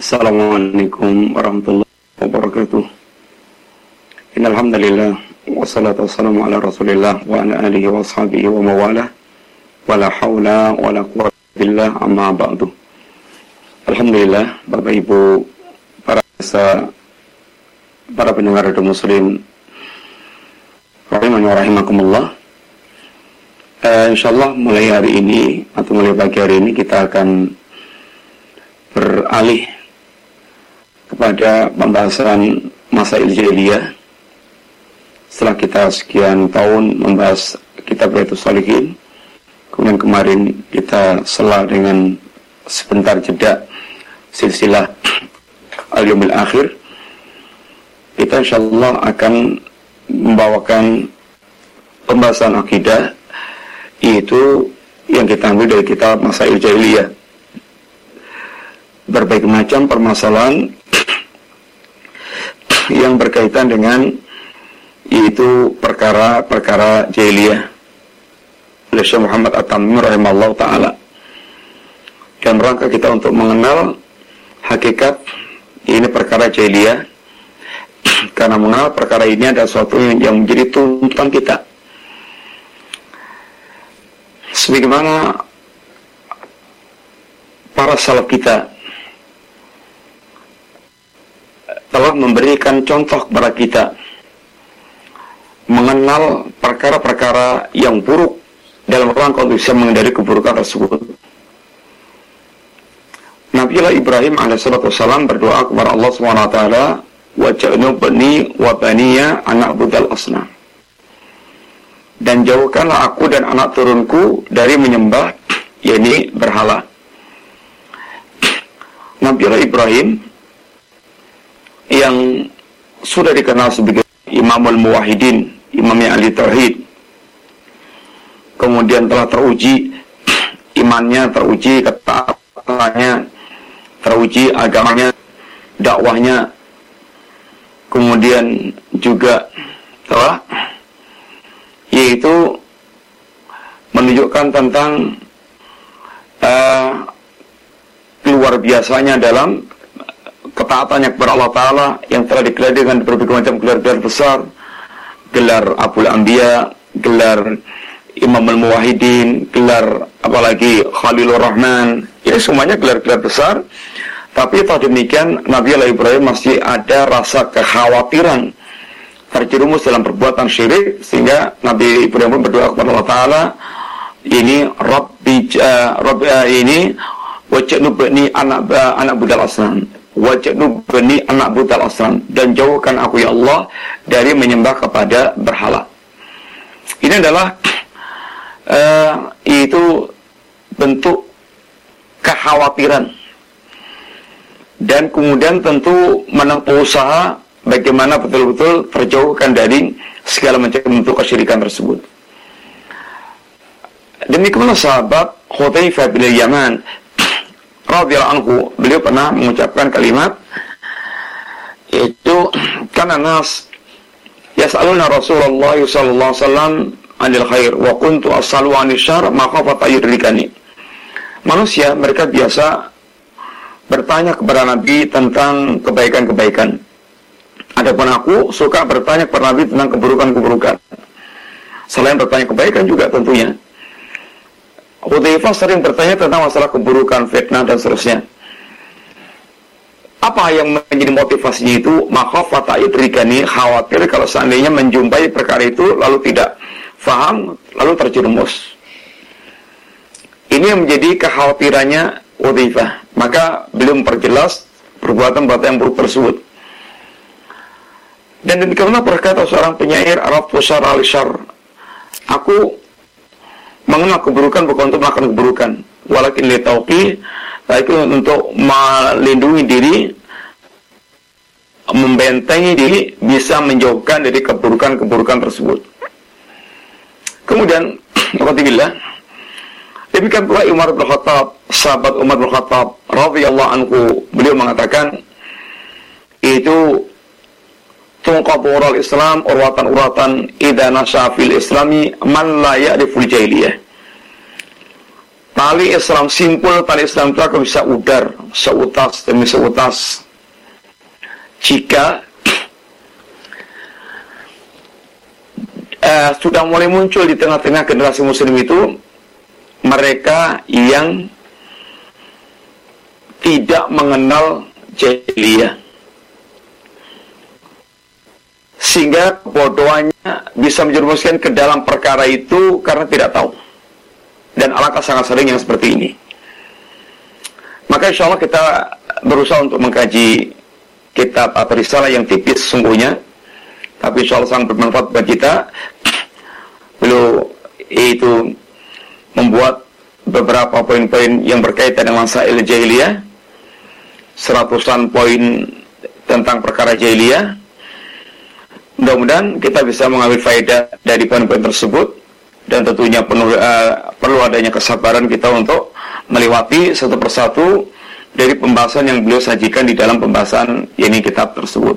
Assalamualaikum warahmatullahi wabarakatuh. Innalhamdulillah wassalatu wassalamu ala rasulillah wa ala alihi wa ashabihi wa mawalah wa la hawla wa la quwwata billah amma ba'du. Alhamdulillah, Bapak Ibu para pendengar radio muslim rahimani wa rahimakumullah. Insyaallah mulai hari ini atau mulai pagi hari ini kita akan beralih kepada pembahasan masail jahiliyah. Setelah kita sekian tahun membahas kitab Riyadhus Shalihin, kemudian kemarin kita sela dengan sebentar jeda silsilah Al-Yaumil Akhir. Kita insyaallah akan membawakan pembahasan akidah, yaitu yang kita ambil dari kitab Masail Jahiliyah. Berbagai macam permasalahan yang berkaitan dengan yaitu perkara-perkara jahiliyah oleh Syekh Muhammad At-Tamimi rahimahullah ta'ala, dan rangka kita untuk mengenal hakikat ini perkara jahiliyah, karena mengenal perkara ini adalah sesuatu yang menjadi tuntutan kita. Sebagaimana para salaf kita telah memberikan contoh kepada kita mengenal perkara-perkara yang buruk dalam rangka untuk bisa menghindari keburukan tersebut. Nabiullah Ibrahim alaihissalam berdoa kepada Allah SWT, waj'alni wa baniya an na'budal asnam, dan jauhkanlah aku dan anak turunku dari menyembah yakni berhala. Nabiullah Ibrahim yang sudah dikenal sebagai Imamul Muwahhidin, imamnya ahli tauhid, kemudian telah teruji imannya, teruji ketaatannya, teruji agamanya, dakwahnya, kemudian juga telah yaitu menunjukkan tentang luar biasanya dalam ketaatannya kepada Allah Ta'ala yang telah digelar dengan berbagai macam gelar-gelar besar, gelar Abul Anbiya, gelar Imamul Muwahhidin, gelar apalagi Khalilur Rahman. Ini semuanya gelar-gelar besar. Tapi toh demikian Nabiullah Ibrahim masih ada rasa kekhawatiran terjerumus dalam perbuatan syirik, sehingga Nabi Ibrahim berdoa kepada Allah Ta'ala, ini Rabbi ini waj'alni anak budal asnam, waj'alni anak budal asnam, dan jauhkan aku ya Allah dari menyembah kepada berhala. Ini adalah itu bentuk kekhawatiran, dan kemudian tentu menempuh usaha bagaimana betul-betul terjauhkan dari segala macam bentuk kesyirikan tersebut. Demikian sahabat Hudzaifah bin Yaman radhiyallahu anhu, beliau pernah mengucapkan kalimat, yaitu kana nas yas'aluna Rasulullah sallallahu alaihi wasallam 'anil khair wa kuntu as'alu 'anil syarr ma khafata yudrikani. Manusia mereka biasa bertanya kepada Nabi tentang kebaikan-kebaikan. Adapun aku suka bertanya kepada Nabi tentang keburukan-keburukan. Selain bertanya kebaikan juga tentunya. Hudzaifah sering bertanya tentang masalah keburukan, fitnah, dan seterusnya. Apa yang menjadi motivasinya itu? Makhafata yudrikani, khawatir kalau seandainya menjumpai perkara itu lalu tidak faham, lalu terjerumus. Ini yang menjadi kekhawatirannya Hudzaifah. Maka beliau memperjelas perbuatan-perbuatan yang buruk tersebut. Dan demikianlah berkata seorang penyair Arab Fusar al-Syar, aku mengenal keburukan bukan untuk melakukan keburukan, walakin li tauqi, itu untuk melindungi diri, membentengi diri, bisa menjauhkan dari keburukan-keburukan tersebut. Kemudian alhamdulillah, demikian pula Umar bin Khattab, sahabat Umar bin Khattab radhiyallahu anhu, beliau mengatakan, itu tungqaburul Islam urwatan idza nasha fil islami man la ya'riful jahiliyah. Tali Islam simpul, tali Islam itu akan bisa udar seutas demi seutas jika sudah mulai muncul di tengah-tengah generasi muslim itu mereka yang tidak mengenal jahiliyah, sehingga kebodohannya bisa menjerumuskan ke dalam perkara itu karena tidak tahu. Dan alangkah sangat sering yang seperti ini. Maka insya Allah kita berusaha untuk mengkaji kitab atau risalah yang tipis sesungguhnya, tapi insya Allah sangat bermanfaat bagi kita. Beliau itu membuat beberapa poin-poin yang berkaitan dengan masail jahiliyah, 100-an poin tentang perkara jahiliyah. Mudah-mudahan kita bisa mengambil faedah dari poin-poin tersebut, dan tentunya perlu adanya kesabaran kita untuk melewati satu persatu dari pembahasan yang beliau sajikan di dalam pembahasan ini kitab tersebut.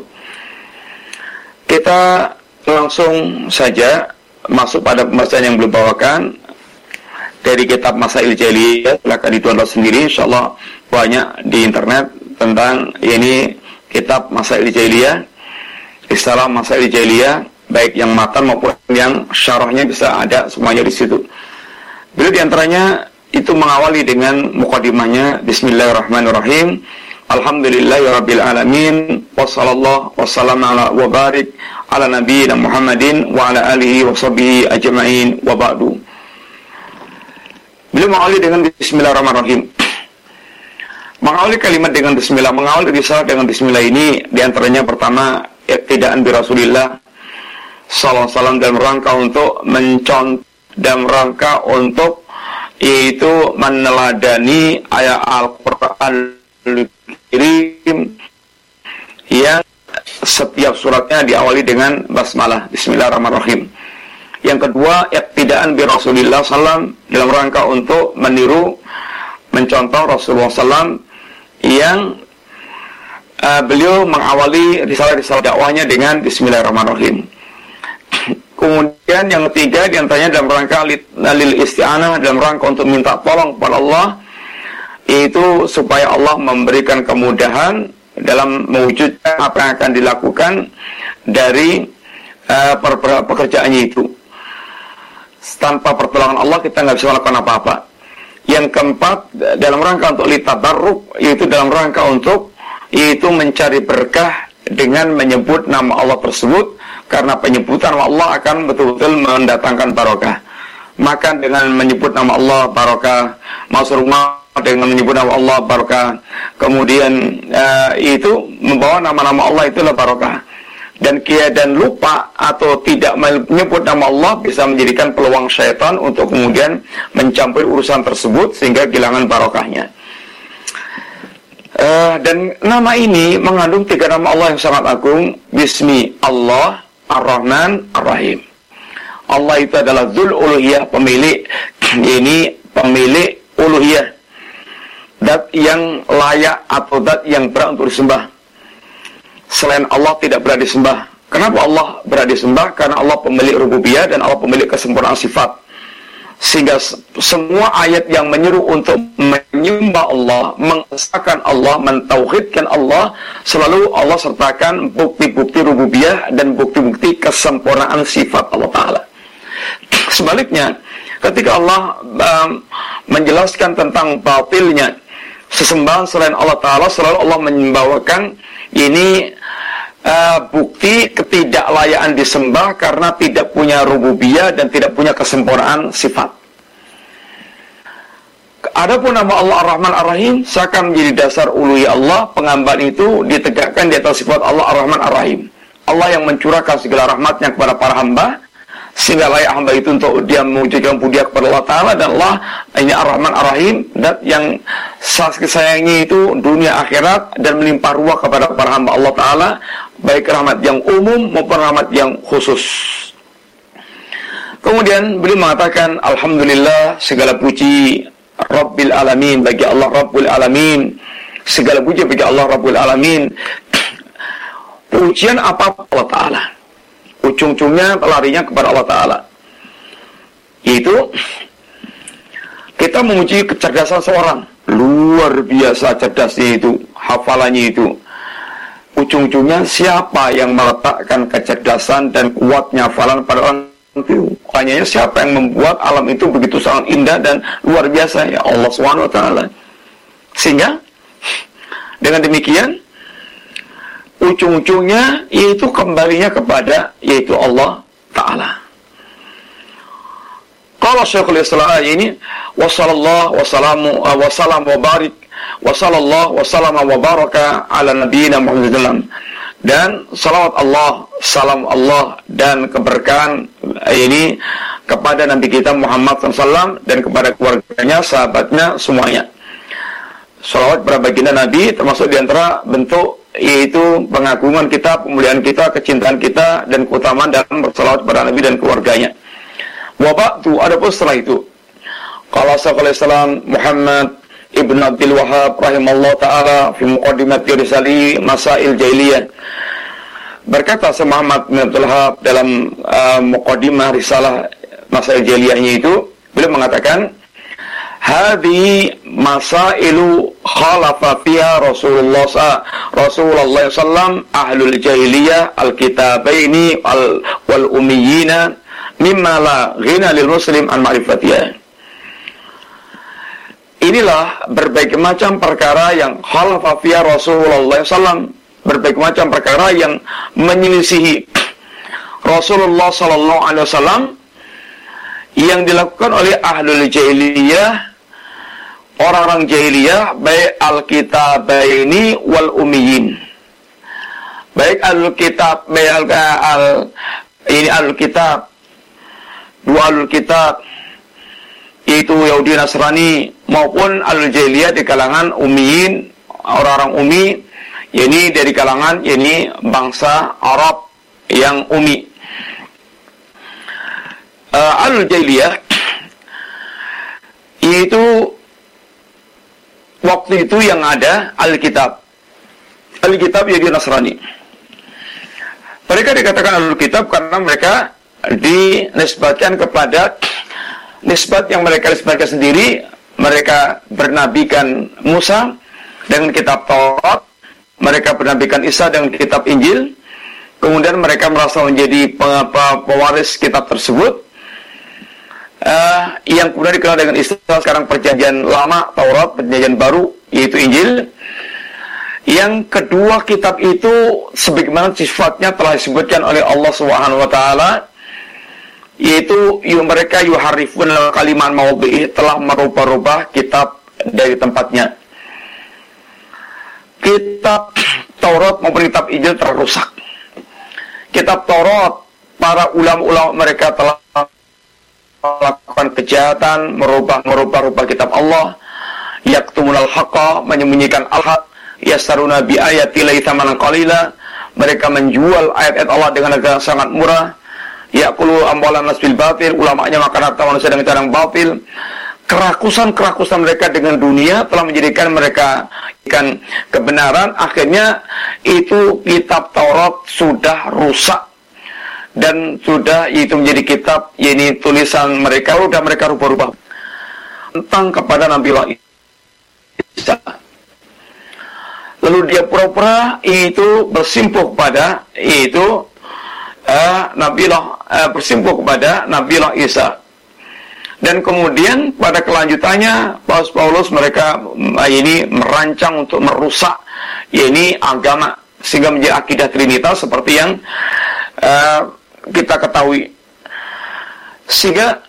Kita langsung saja masuk pada pembahasan yang beliau bawakan dari kitab Masail Jahiliyah. Silakan didownload sendiri, insyaallah banyak di internet tentang ini kitab Masail Jahiliyah, risalah Masail Jahiliyah, baik yang matan maupun yang syarahnya bisa ada semuanya di situ. Beliau diantaranya itu mengawali dengan mukadimahnya, Bismillahirrahmanirrahim. Alhamdulillahirabbil alamin, wassallallahu wassalamu ala wa barik ala nabiyina Muhammadin wa ala alihi wa sahbihi ajma'in wa ba'du. Beliau mengawali dengan Bismillahirrahmanirrahim. Mengawali kalimat dengan Bismillah, mengawali risalah dengan Bismillah ini diantaranya pertama, iqtidaan bi Rasulillah sallallahu alaihi wasallam, dalam rangka untuk dalam rangka untuk yaitu meneladani ayat Al-Qur'an Al-Karim yang setiap suratnya diawali dengan basmalah, Bismillahirrahmanirrahim. Yang kedua, iqtidaan bi Rasulillah sallam, dalam rangka untuk meniru, mencontoh Rasulullah sallam yang beliau mengawali risalah-risalah dakwahnya dengan Bismillahirrahmanirrahim. Kemudian yang ketiga diantaranya dalam rangka lil isti'anah, dalam rangka untuk minta tolong kepada Allah, yaitu supaya Allah memberikan kemudahan dalam mewujudkan apa yang akan dilakukan dari pekerjaannya itu. Tanpa pertolongan Allah kita nggak bisa melakukan apa-apa. Yang keempat, dalam rangka untuk litabarruk, yaitu dalam rangka untuk yaitu mencari berkah dengan menyebut nama Allah tersebut, karena penyebutan nama Allah akan betul-betul mendatangkan barokah. Makan dengan menyebut nama Allah barokah, masuk rumah dengan menyebut nama Allah barokah, kemudian itu membawa nama-nama Allah itulah barokah. Dan lupa atau tidak menyebut nama Allah bisa menjadikan peluang syaitan untuk kemudian mencampuri urusan tersebut sehingga kehilangan barokahnya. Dan nama ini mengandung 3 nama Allah yang sangat agung. Bismi Allah Ar-Rahman Ar-Rahim. Allah itu adalah Dzul Uluhiyah, pemilik uluhiyah, zat yang layak atau zat yang berat untuk disembah. Selain Allah tidak berat disembah. Kenapa Allah berat disembah? Karena Allah pemilik rububiyah dan Allah pemilik kesempurnaan sifat. Sehingga semua ayat yang menyeru untuk menyembah Allah, mengesahkan Allah, mentauhidkan Allah, selalu Allah sertakan bukti-bukti rububiyah dan bukti-bukti kesempurnaan sifat Allah Ta'ala. Sebaliknya, ketika Allah menjelaskan tentang batilnya sesembahan selain Allah Ta'ala, selalu Allah membawakan ini bukti ketidaklayaan disembah karena tidak punya rububiyah dan tidak punya kesempurnaan sifat. Adapun nama Allah Ar-Rahman Ar-Rahim seakan menjadi dasar uluhiyah Allah, penghambaan itu ditegakkan di atas sifat Allah Ar-Rahman Ar-Rahim. Allah yang mencurahkan segala rahmatnya kepada para hamba, sehingga layak hamba itu untuk dia mewujudkan budiah kepada Allah Ta'ala. Dan Allah ini Ar-Rahman Ar-Rahim, dan yang sayangi itu dunia akhirat dan melimpah ruah kepada para hamba Allah Ta'ala, baik rahmat yang umum maupun rahmat yang khusus. Kemudian beliau mengatakan, Alhamdulillah, segala puji Rabbil Alamin, bagi Allah Rabbul Alamin, segala puji bagi Allah Rabbul Alamin. Pujian apa Allah Ta'ala, ujung-ujungnya larinya kepada Allah Ta'ala, yaitu Kita memuji kecerdasan seorang, luar biasa cerdasnya itu, hafalannya itu. Ujung-ujungnya siapa yang meletakkan kecerdasan dan kuatnya hafalan pada orang itu? Hanya siapa yang membuat alam itu begitu sangat indah dan luar biasa? Ya Allah SWT. Sehingga dengan demikian ujung-ujungnya yaitu kembalinya kepada yaitu Allah Ta'ala. Qala Syekhul Islam ini wasallallahu wasallamu wasallam wa barik wasallallahu wasallam wa baraka ala nabiyina Muhammad, dan salawat Allah, salam Allah dan keberkahan ini kepada Nabi kita Muhammad SAW dan kepada keluarganya, sahabatnya, semuanya. Salawat kepada baginda Nabi termasuk diantara bentuk yaitu pengagungan kita, pemuliaan kita, kecintaan kita dan keutamaan dalam bersalawat kepada Nabi dan keluarganya. Wa ba'du, adapun setelah itu, qala Syekhul Islam Muhammad Ibn Abdul Wahhab rahimallahu ta'ala fi muqaddimat risali Masail Jahiliyah. Berkata Syekh Muhammad bin Abdul Wahhab dalam muqaddimah risalah Masail Jahiliyahnya itu, beliau mengatakan, hadhi masailu khalafa fiha Rasulullah sallam ahlul jahiliyah al-kitabaini wal ummiyina mimma la ghina lil muslim an ma'rifatiyah. Inilah berbagai macam perkara yang khalafa fiha Rasulullah sallam, berbagai macam perkara yang menyelisihi Rasulullah sallallahu alaihi wasallam yang dilakukan oleh ahlul jahiliyah, orang-orang jahiliyah, baik al-kitabaini wal ummiyin, baik al-kitab, baik al-kitab, dua al-kitab, yaitu Yahudi Nasrani, maupun al-jahiliyah di kalangan ummiyin, orang-orang ummi, yakni dari kalangan yakni bangsa Arab yang ummi. Al-jahiliyah yaitu waktu itu yang ada Alkitab Yahudi Nasrani. Mereka dikatakan Alkitab karena mereka dinisbatkan kepada nisbat yang mereka nisbatkan sendiri. Mereka bernabikan Musa dengan kitab Taurat, mereka bernabikan Isa dengan kitab Injil. Kemudian mereka merasa menjadi pewaris kitab tersebut, yang kemudian dikenal dengan istilah sekarang perjanjian lama Taurat, perjanjian baru yaitu Injil. Yang kedua kitab itu sebagaimana sifatnya telah disebutkan oleh Allah Subhanahu wa taala, yaitu mereka yuharifun kalimat mawadhi'i, telah merubah-rubah kitab dari tempatnya. Kitab Taurat maupun kitab Injil telah rusak. Kitab Taurat, para ulama-ulama mereka telah melakukan kejahatan, merubah kitab Allah, yaktumunal haqqa, menyembunyikan al-haq, yasaruna bi ayati la thamanan qalila, mereka menjual ayat-ayat Allah dengan harga sangat murah, yaqulu amwalan nas bil batil, ulamanya makan harta manusia dengan cara yang batil. Kerakusan mereka dengan dunia telah menjadikan mereka kebenaran. Akhirnya itu kitab Taurat sudah rusak dan sudah itu menjadi kitab, ini tulisan mereka sudah mereka rubah-rubah tentang kepada Nabi Allah Isa. Lalu dia pura-pura itu bersimpuh kepada itu bersimpuh kepada Nabi Allah Isa. Dan kemudian pada kelanjutannya Paulus mereka ini merancang untuk merusak ini agama sehingga menjadi akidah Trinitas seperti yang kita ketahui. Sehingga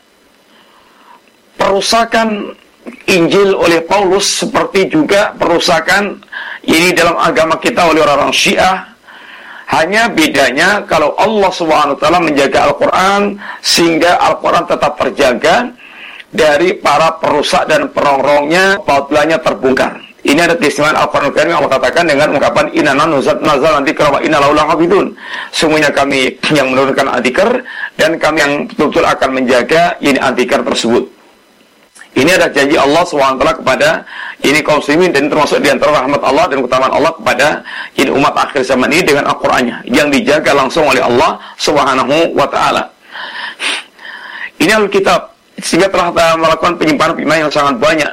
perusakan Injil oleh Paulus seperti juga perusakan ini dalam agama kita oleh orang-orang Syiah. Hanya bedanya kalau Allah SWT menjaga Al-Quran sehingga Al-Quran tetap terjaga dari para perusak dan perongrongnya, batilnya terbongkar. Ini ada keistimewaan Al-Quran Al-Karim yang Allah katakan dengan ungkapan inna nazal nanti wa inna lahu lahafidun. Semuanya kami yang menurunkan al-dzikr dan kami yang betul-betul akan menjaga ini al-dzikr tersebut. Ini adalah janji Allah SWT kepada ini kaum muslimin, dan termasuk di antara rahmat Allah dan keutamaan Allah kepada ini umat akhir zaman ini dengan Al-Qur'annya yang dijaga langsung oleh Allah Subhanahu wa taala. Ini Alkitab sehingga telah melakukan penyimpangan yang sangat banyak.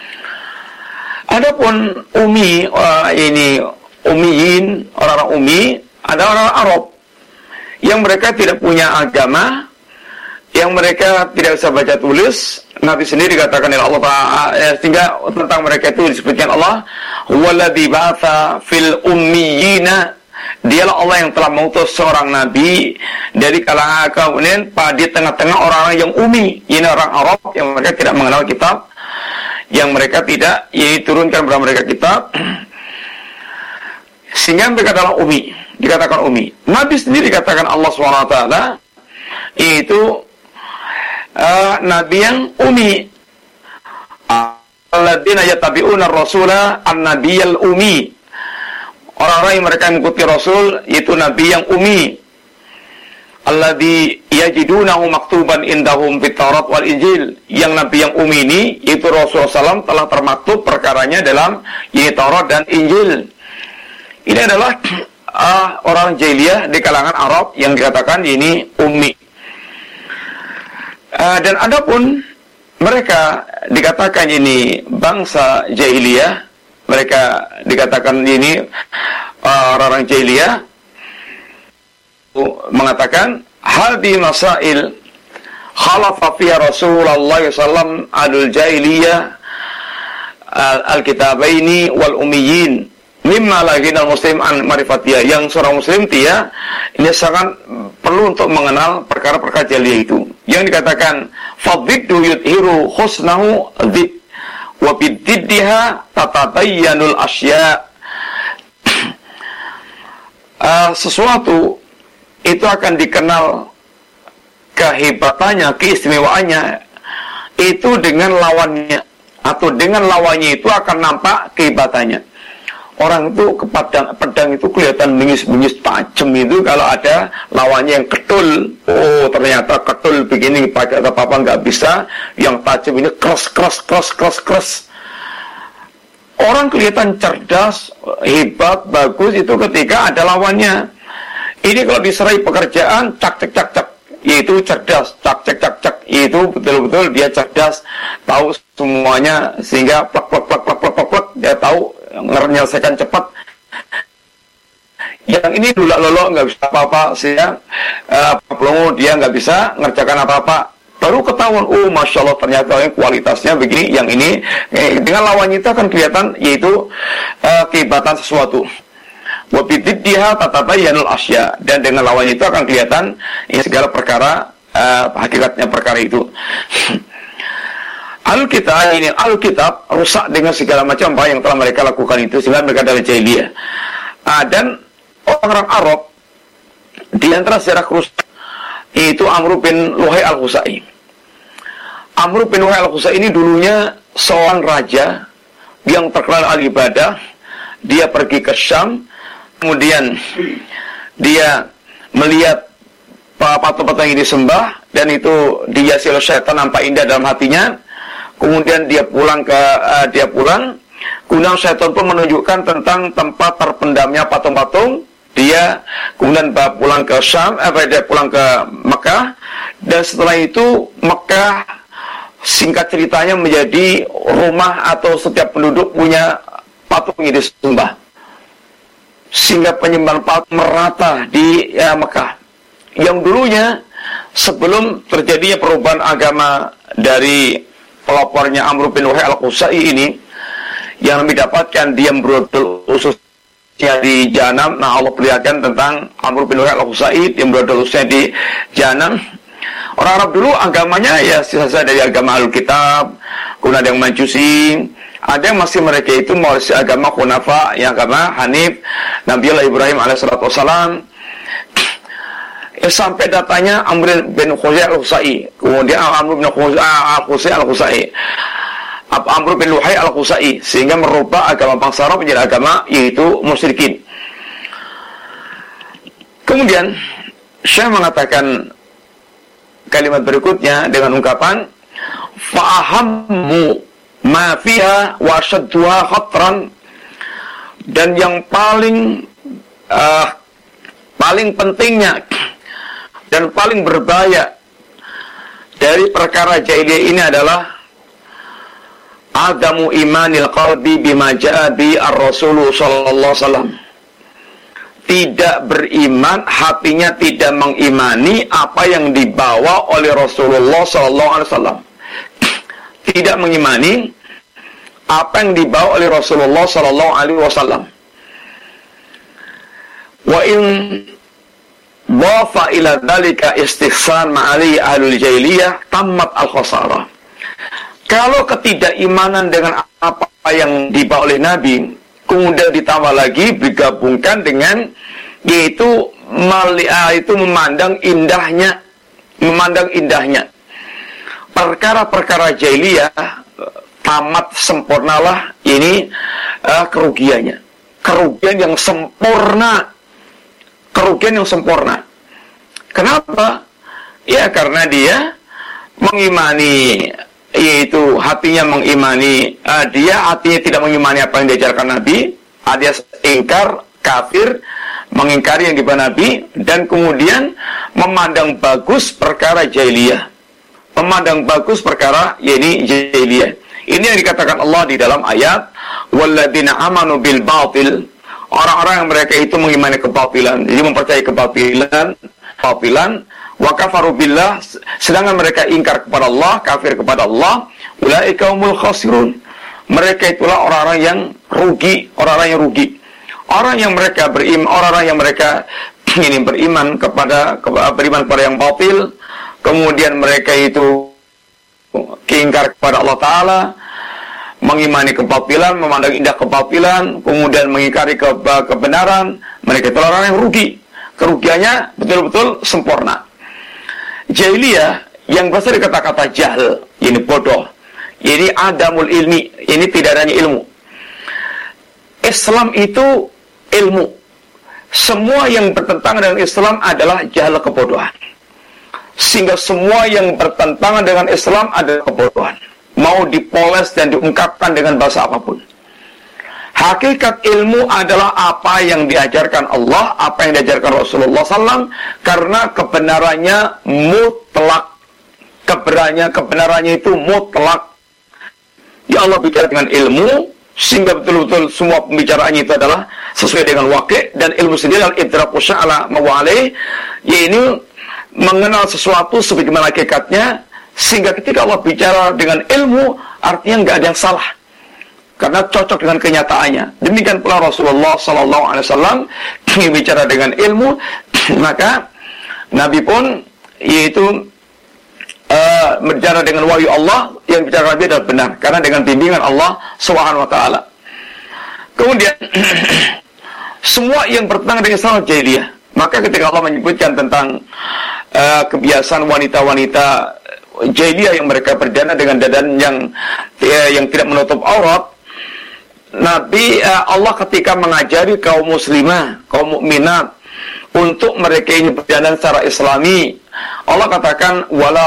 Adapun ummi, ini ummiyin, orang-orang ummi adalah orang Arab yang mereka tidak punya agama, yang mereka tidak bisa baca tulis. Nabi sendiri katakan oleh Allah Ta'ala, sehingga tentang mereka itu disebutkan Allah, "Walladzi ba'atsa fil ummiyina", dialah Allah yang telah mengutus seorang nabi dari kalangan kaum di tengah-tengah orang-orang yang ummi, ini orang Arab yang mereka tidak mengenal kitab, yang mereka tidak turunkan kepada mereka kitab, sehingga mereka adalah ummi, dikatakan ummi. Nabi sendiri dikatakan Allah SWT itu nabi yang ummi. Alladzina yattabi'una ar-rasula an-nabiyyal ummi. Orang-orang yang mereka mengikuti Rasul itu nabi yang ummi. Alladzi yajidunahu maktuban indahum fit Taurat wal Injil. Yang nabi yang ummi ini itu Rasulullah SAW telah termaktub perkaranya dalam Taurat dan Injil. Ini adalah orang jahiliyah di kalangan Arab yang dikatakan ini ummi. Dan adapun mereka dikatakan ini bangsa jahiliyah, mereka dikatakan ini orang-orang jahiliyah, mengatakan hadhi masail khalafa fiha Rasulullah sallallahu alaihi jahiliyah al-kitabaini wal ummiyin mimma laginal muslim an marifatiyah. Yang seorang muslim dia ini sangat perlu untuk mengenal perkara-perkara jahiliyah itu. Yang dikatakan fadiddu yudhiru husnahu dzid wa bididdiha tatatayanul asya. Sesuatu itu akan dikenal kehebatannya, keistimewaannya itu dengan lawannya, atau dengan lawannya itu akan nampak kehebatannya. Orang itu ke pedang itu kelihatan bengis-bengis tajam itu kalau ada lawannya yang ketul. Oh, ternyata ketul begini pakai apa-apa nggak bisa. Yang tajam ini keras. Orang kelihatan cerdas, hebat, bagus itu ketika ada lawannya. Ini kalau diserai pekerjaan, cak, yaitu cerdas, cak, itu betul-betul dia cerdas, tahu semuanya, sehingga plak, dia tahu menyelesaikan cepat. Yang ini lolok nggak bisa apa-apa, sehingga pelongo dia nggak bisa ngerjakan apa-apa. Baru ketahuan, oh masya Allah ternyata kualitasnya begini. Yang ini dengan lawannya itu akan kelihatan, yaitu kehebatan sesuatu. Wabididdiha tatatayanul asya, dan dengan lawannya itu akan kelihatan segala perkara, hakikatnya perkara itu. Alkitab rusak dengan segala macam apa yang telah mereka lakukan itu, sehingga mereka adalah jahiliyah. Dan orang-orang Arab di antara sejarah rusak itu Amr bin Luhai al-Khuzai. Amr bin Luhai al-Khuzai ini dulunya seorang raja yang terkenal ahli ibadah. Dia pergi ke Syam, kemudian dia melihat patung-patung yang disembah, dan itu dihiasi oleh syaitan, nampak indah dalam hatinya. Kemudian dia pulang, kemudian syaitan pun menunjukkan tentang tempat terpendamnya patung-patung. Dia kemudian pulang ke Syam, dia pulang ke Mekah, dan setelah itu Mekah, singkat ceritanya, menjadi rumah atau setiap penduduk punya patung yang disembah, sehingga penyembahan patung merata di Mekah. Yang dulunya sebelum terjadinya perubahan agama dari pelopornya Amr bin Luhai al-Khuzai ini, yang didapatkan dia berodol ususnya di Jahanam. Nah, Allah perlihatkan tentang Amr bin Luhai al-Khuzai, dia berodol ususnya di Jahanam. Orang Arab dulu agamanya ya sisa-sisa dari agama Alkitab, kemudian ada yang Majusi, ada yang masih mereka itu mewarisi agama Hunafa, yang agama Hanif, Nabiullah Ibrahim alaihissalam. Sampai datanya Amr bin Luhai al-Khuzai, kemudian Amr bin al-Khuzai, Amr bin Luhai al-Khuzai, sehingga merubah agama bangsa Arab menjadi agama yaitu musyrikin. Kemudian Syekh mengatakan kalimat berikutnya dengan ungkapan fa'ahammu ma fiha wa shadduha khatran, dan yang paling pentingnya dan paling berbahaya dari perkara jahiliyah ini adalah adamu imanil qalbi bima ja'a bi ar-rasul sallallahu alaihi wasallam. Tidak beriman, hatinya tidak mengimani apa yang dibawa oleh Rasulullah sallallahu alaihi wasallam. Tidak mengimani apa yang dibawa oleh Rasulullah sallallahu alaihi wasallam. Wa in dhafa ila dzalika istihsan ma'ali ahlul jahiliyah tammat al-khasarah. Kalau ketidakimanan dengan apa yang dibawa oleh Nabi, kemudian ditambah lagi digabungkan dengan yaitu memandang indahnya perkara-perkara jahiliyah, tamat sempurnalah ini kerugian yang sempurna. Kenapa? Ya karena dia mengimani, yaitu hatinya mengimani, dia hatinya tidak mengimani apa yang diajarkan Nabi, dia ingkar, kafir, mengingkari yang dibawa Nabi, dan kemudian memandang bagus perkara jahiliyah. Ini yang dikatakan Allah di dalam ayat walladzina amanu bil batil, orang-orang yang mereka itu mengimani kebatilan, jadi mempercayai kebatilan, wa kafaru billah, sedangkan mereka ingkar kepada Allah, kafir kepada Allah, ulaika humul khasirun, mereka itulah orang-orang yang rugi. Orang yang mereka beriman kepada yang batil, kemudian mereka itu ingkar kepada Allah Ta'ala, mengimani kebatilan, memandang indah kebatilan, kemudian mengingkari kebenaran, mereka itulah orang yang rugi. Kerugiannya betul-betul sempurna. Jahiliyah yang berasal dari kata-kata jahl, ini bodoh, ini adamul ilmi, ini tidak adanya ilmu. Islam itu ilmu. Semua yang bertentangan dengan Islam adalah jahl, kebodohan. Sehingga semua yang bertentangan dengan Islam adalah kebodohan. Mau dipoles dan diungkapkan dengan bahasa apapun. Hakikat ilmu adalah apa yang diajarkan Allah, apa yang diajarkan Rasulullah SAW, karena kebenarannya mutlak. Kebenarannya itu mutlak. Ya Allah bicara dengan ilmu, sehingga betul-betul semua pembicaraannya itu adalah sesuai dengan waqi', dan ilmu sendiri adalah idraku sya'ala mawalih, yaitu mengenal sesuatu sebagaimana hakikatnya, sehingga ketika Allah bicara dengan ilmu, artinya nggak ada yang salah. Karena cocok dengan kenyataannya. Demikian pula Rasulullah SAW bicara dengan ilmu, maka Nabi pun yaitu berbicara dengan wahyu Allah, yang bicara Nabi adalah benar karena dengan bimbingan Allah Subhanahu wa taala. Kemudian semua yang bertentangan dengan Islam jahiliyah. Maka ketika Allah menyebutkan tentang kebiasaan wanita-wanita jahiliyah yang mereka berdana dengan dadan yang tidak menutup aurat, Nabi Allah ketika mengajari kaum muslimah, kaum mukminat untuk mereka ini berdandan secara islami, Allah katakan wala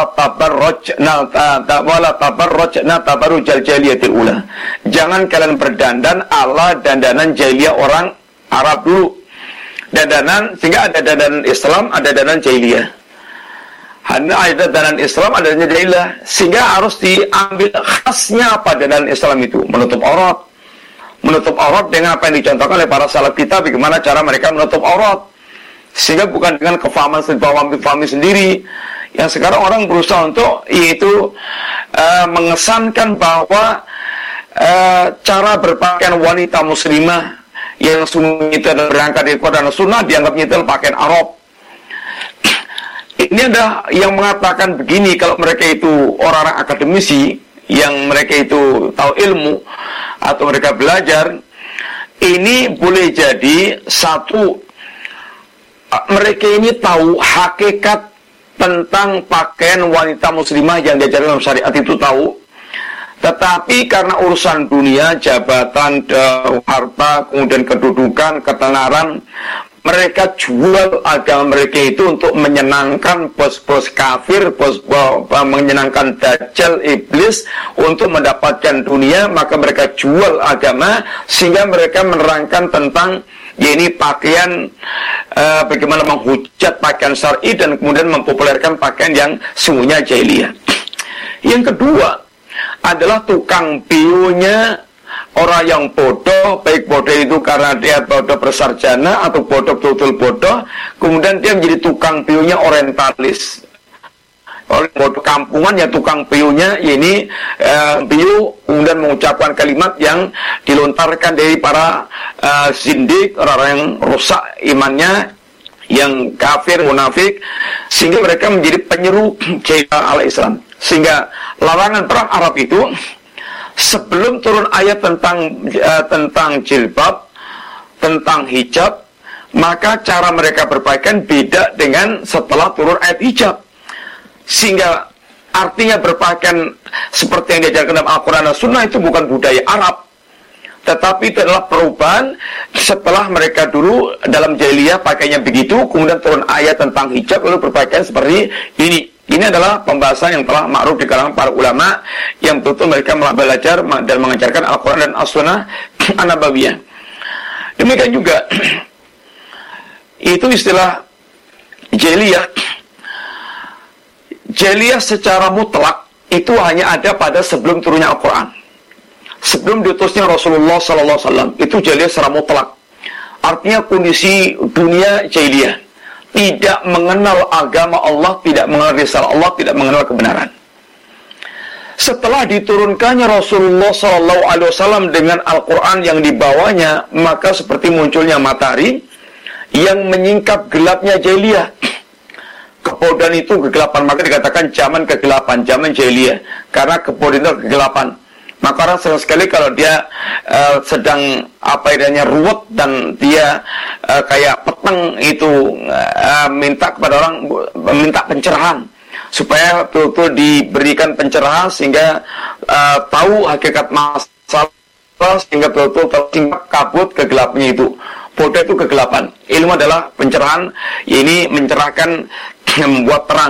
tabarrajna tabarrujal jahiliyatil ula. Jangan kalian berdandan ala dandanan jahiliyah orang Arab dulu. Dandanan, sehingga ada dandanan Islam, ada dandanan jahiliyah. Ada dandanan Islam, ada dandanan jahiliyah, sehingga harus diambil khasnya apa dandanan Islam itu, menutup aurat dengan apa yang dicontohkan oleh para salaf kita, bagaimana cara mereka menutup aurat, sehingga bukan dengan kefahaman sendiri yang sekarang orang berusaha untuk yaitu mengesankan bahwa cara berpakaian wanita muslimah yang sungguh itu adalah berangkat dari Quran dan Sunnah dianggapnya itu pakaian Arab. Ini ada yang mengatakan begini, kalau mereka itu orang-orang akademisi yang mereka itu tahu ilmu atau mereka belajar, ini boleh jadi satu, mereka ini tahu hakikat tentang pakaian wanita muslimah yang diajarkan dalam syariat itu tahu, tetapi karena urusan dunia, jabatan, harta, kemudian kedudukan, ketenaran, mereka jual agama mereka itu untuk menyenangkan bos-bos kafir, menyenangkan dajjal, iblis, untuk mendapatkan dunia. Maka mereka jual agama, sehingga mereka menerangkan tentang ini pakaian, bagaimana menghujat pakaian syar'i, dan kemudian mempopulerkan pakaian yang sungguhnya jahiliyah. Yang kedua adalah tukang piunya orang yang bodoh, baik bodoh itu karena dia bodoh bersarjana atau bodoh betul-betul bodoh, kemudian dia menjadi tukang piunya orientalis. Oleh bodoh kampungan ya tukang piunya ini piu, kemudian mengucapkan kalimat yang dilontarkan dari para zindik, orang yang rusak imannya, yang kafir, munafik, sehingga mereka menjadi penyeru jihad ala Islam. Sehingga larangan perang Arab itu sebelum turun ayat tentang jilbab, tentang hijab, maka cara mereka berpakaian beda dengan setelah turun ayat hijab. Sehingga artinya berpakaian seperti yang diajarkan dalam Al-Quran dan Sunnah itu bukan budaya Arab, tetapi itu adalah perubahan setelah mereka dulu dalam jahiliyah pakainya begitu, kemudian turun ayat tentang hijab lalu berpakaian seperti ini. Ini adalah pembahasan yang telah ma'ruf di kalangan para ulama yang betul mereka belajar dan mengajarkan Al-Quran dan As-Sunnah An-Nabawiyah. Demikian juga itu istilah jahiliyah. Jahiliyah secara mutlak itu hanya ada pada sebelum turunnya Al-Quran. Sebelum diutusnya Rasulullah SAW, itu jahiliyah secara mutlak. Artinya kondisi dunia jahiliyah, tidak mengenal agama Allah, tidak mengenal risalah Allah, tidak mengenal kebenaran. Setelah diturunkannya Rasulullah SAW dengan Al-Quran yang dibawanya, maka seperti munculnya matahari yang menyingkap gelapnya jahiliyah. Kebodohan itu kegelapan, maka dikatakan zaman kegelapan, zaman jahiliyah, karena kebodohan itu kegelapan. Maka orang sering sekali kalau dia sedang ruwet dan dia kayak peteng itu minta kepada orang, minta pencerahan supaya betul-betul diberikan pencerahan sehingga tahu hakikat masalah, sehingga betul-betul tersingkap kabut kegelapannya itu. Bodoh itu kegelapan. Ilmu adalah pencerahan, ini mencerahkan, membuat terang.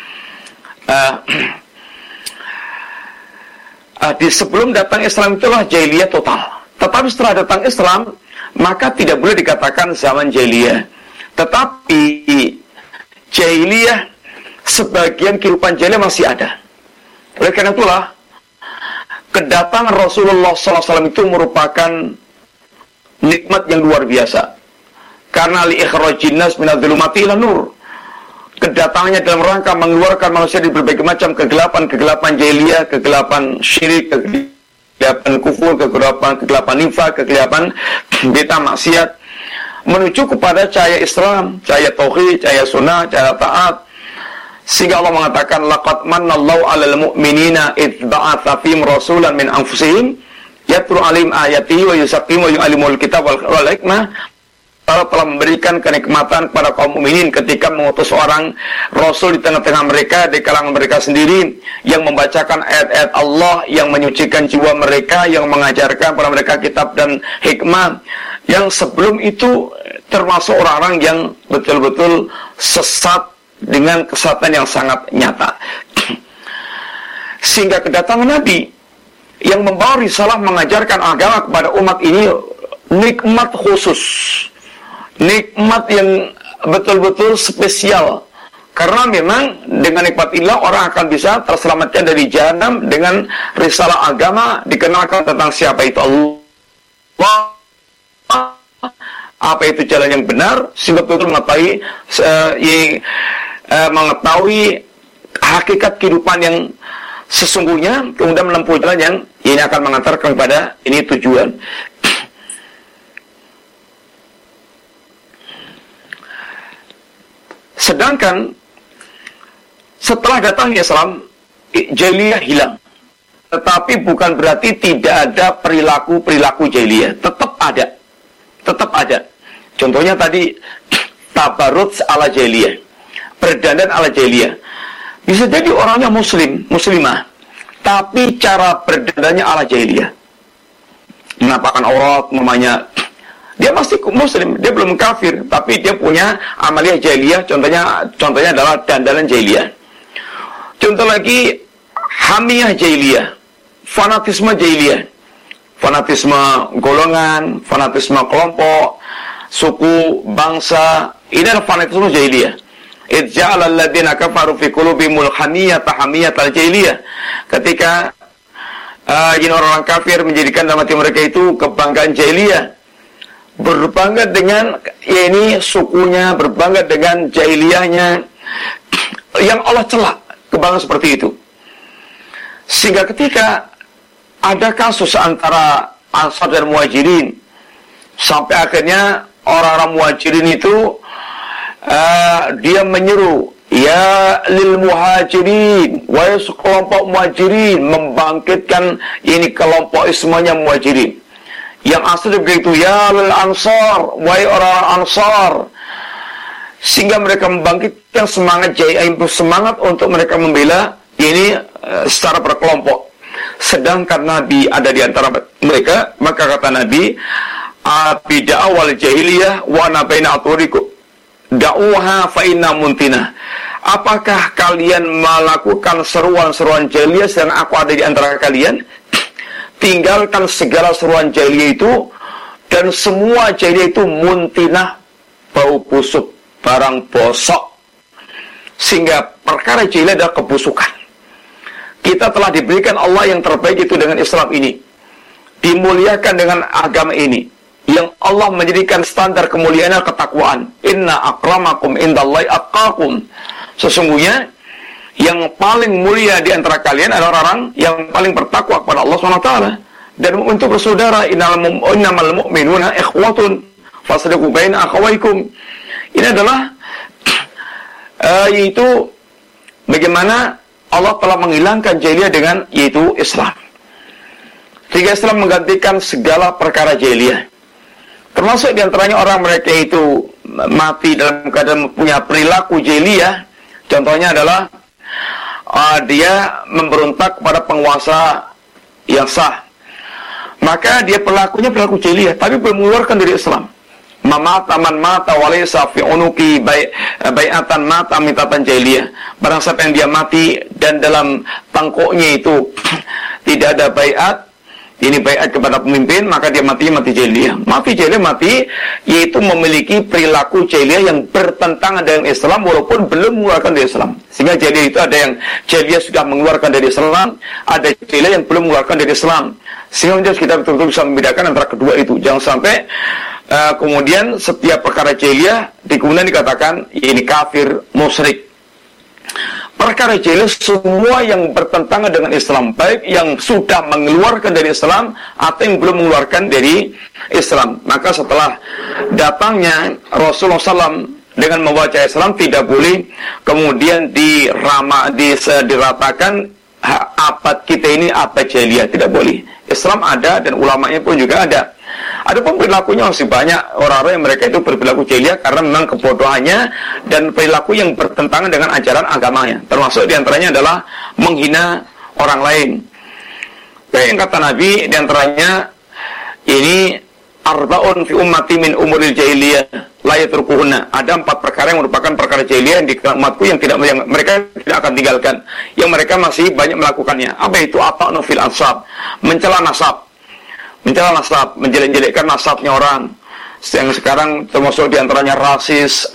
Di sebelum datang Islam itulah jahiliyah total. Tetapi setelah datang Islam, maka tidak boleh dikatakan zaman jahiliyah. Tetapi jahiliyah, sebagian kehidupan jahiliyah masih ada. Oleh karena itulah, kedatangan Rasulullah SAW itu merupakan nikmat yang luar biasa. Karena li'ikhrajin nas minadh-dhulumati ila nur. Kedatangannya dalam rangka mengeluarkan manusia dari berbagai macam kegelapan jahiliyah, kegelapan syirik, kegelapan kufur, kegelapan nifaq, kegelapan beta maksiat, menuju kepada cahaya Islam, cahaya tauhid, cahaya sunnah, cahaya taat. Sehingga Allah mengatakan, laqad mannallahu 'alal mu'minina idz ba'atsa fihim rasulan min anfusihim yatlu 'alaihim ayatihi wa yuzakkihim wa yu'allimuhumul kitaba wal hikmah. Allah telah memberikan kenikmatan kepada kaum mukminin ketika mengutus seorang Rasul di tengah-tengah mereka, di kalangan mereka sendiri, yang membacakan ayat-ayat Allah, yang menyucikan jiwa mereka, yang mengajarkan kepada mereka kitab dan hikmah, yang sebelum itu termasuk orang-orang yang betul-betul sesat dengan kesesatan yang sangat nyata. Sehingga kedatangan Nabi yang membawa risalah mengajarkan agama kepada umat ini nikmat khusus, nikmat yang betul-betul spesial, karena memang dengan nikmat inilah orang akan bisa terselamatkan dari jahanam. Dengan risalah agama dikenalkan tentang siapa itu Allah, apa itu jalan yang benar, sehingga betul mengetahui hakikat kehidupan yang sesungguhnya, kemudian menempuh jalan yang ini akan mengantarkan kepada ini tujuan. Sedangkan setelah datangnya Islam, jahiliyah hilang. Tetapi bukan berarti tidak ada perilaku jahiliyah. Tetap ada. Tetap ada. Contohnya tadi, tabarut ala jahiliyah, berdandan ala jahiliyah. Bisa jadi orangnya muslimah, tapi cara berdandannya ala jahiliyah. Menampakkan aurat, namanya dia masih muslim, dia belum kafir, tapi dia punya amaliyah jahiliyah. Contohnya adalah dandanan jahiliyah. Contoh lagi, hamiyah jahiliyah, fanatisme jahiliyah, fanatisme golongan, fanatisme kelompok, suku, bangsa. Ini adalah fanatisme jahiliyah. Idza'ala alladziina kafaru fi qulubihimul hamiyata hamiyatal jahiliyah. Ketika orang kafir menjadikan dalam hati mereka itu kebanggaan jahiliyah, berbangga dengan sukunya, berbangga dengan jahiliyahnya, yang Allah celak kebanggaan seperti itu. Sehingga ketika ada kasus antara Ansar dan Muhajirin, sampai akhirnya orang-orang Muhajirin itu dia menyeru, ya lil muhajirin, wahai sekelompok muhajirin, membangkitkan kelompok ismanya Muhajirin. Yang asli begitu, ya lil ansar, wahai orang Ansar. Sehingga mereka membangkitkan semangat untuk mereka membela secara berkelompok. Sedangkan Nabi ada di antara mereka, maka kata Nabi, bida awal jahiliyah wa nabaina aturiku da'uha fa inna muntina. Apakah kalian melakukan seruan-seruan jahiliyah sedang aku ada di antara kalian? Tinggalkan segala seruan jahiliyah itu, dan semua jahiliyah itu muntinah, bau busuk, barang bosok. Sehingga perkara jahiliyah adalah kebusukan. Kita telah diberikan Allah yang terbaik itu dengan Islam ini, dimuliakan dengan agama ini, yang Allah menjadikan standar kemuliaannya ketakwaan. Inna akramakum indallahi atqakum. Sesungguhnya yang paling mulia di antara kalian adalah orang yang paling bertakwa kepada Allah SWT. Dan untuk bersaudara, innamal mu'minuna ikhwatun fasadiqu baina akhawaykum. Ini adalah yaitu bagaimana Allah telah menghilangkan jahiliyah dengan yaitu Islam. Sehingga Islam menggantikan segala perkara jahiliyah. Termasuk diantaranya orang mereka itu mati dalam keadaan punya perilaku jahiliyah. Contohnya adalah dia memberontak kepada penguasa yang sah. Maka dia perilakunya perilaku jahiliyah, tapi belum mengeluarkan dari Islam. Man mata walaysa fi unuki bai'atan mata mitatan jahiliyah. Barang siapa yang dia mati dan dalam tangkoknya itu tidak ada bai'at, ini bai'at kepada pemimpin, maka dia mati jahiliyah. Mati yaitu memiliki perilaku jahiliyah yang bertentangan dengan Islam walaupun belum mengeluarkan dari Islam. Sehingga jahiliyah itu ada yang jahiliyah sudah mengeluarkan dari Islam, ada jahiliyah yang belum mengeluarkan dari Islam. Sehingga kita betul-betul bisa membedakan antara kedua itu. Jangan sampai kemudian setiap perkara jahiliyah kemudian dikatakan ini kafir, musyrik. Perkara jahiliyah semua yang bertentangan dengan Islam, baik yang sudah mengeluarkan dari Islam atau yang belum mengeluarkan dari Islam. Maka setelah datangnya Rasulullah SAW dengan membaca Islam, tidak boleh kemudian diratakan abad kita ini abad jahiliyah, tidak boleh. Islam ada dan ulamanya pun juga ada. Adapun perilakunya masih banyak orang-orang yang mereka itu berperilaku jahiliyah karena memang kebodohannya dan perilaku yang bertentangan dengan ajaran agamanya. Termasuk diantaranya adalah menghina orang lain. Kayak yang kata Nabi, diantaranya ini arba'un fi ummati min umuril jahiliyah la yatrukuhunna. Ada 4 perkara yang merupakan perkara jahiliyah yang di umatku yang mereka tidak akan tinggalkan, yang mereka masih banyak melakukannya. Apa itu? Ata'nu fil ansab, mencela nasab, menjelek-jelekkan nasabnya orang. Yang sekarang termasuk diantaranya ras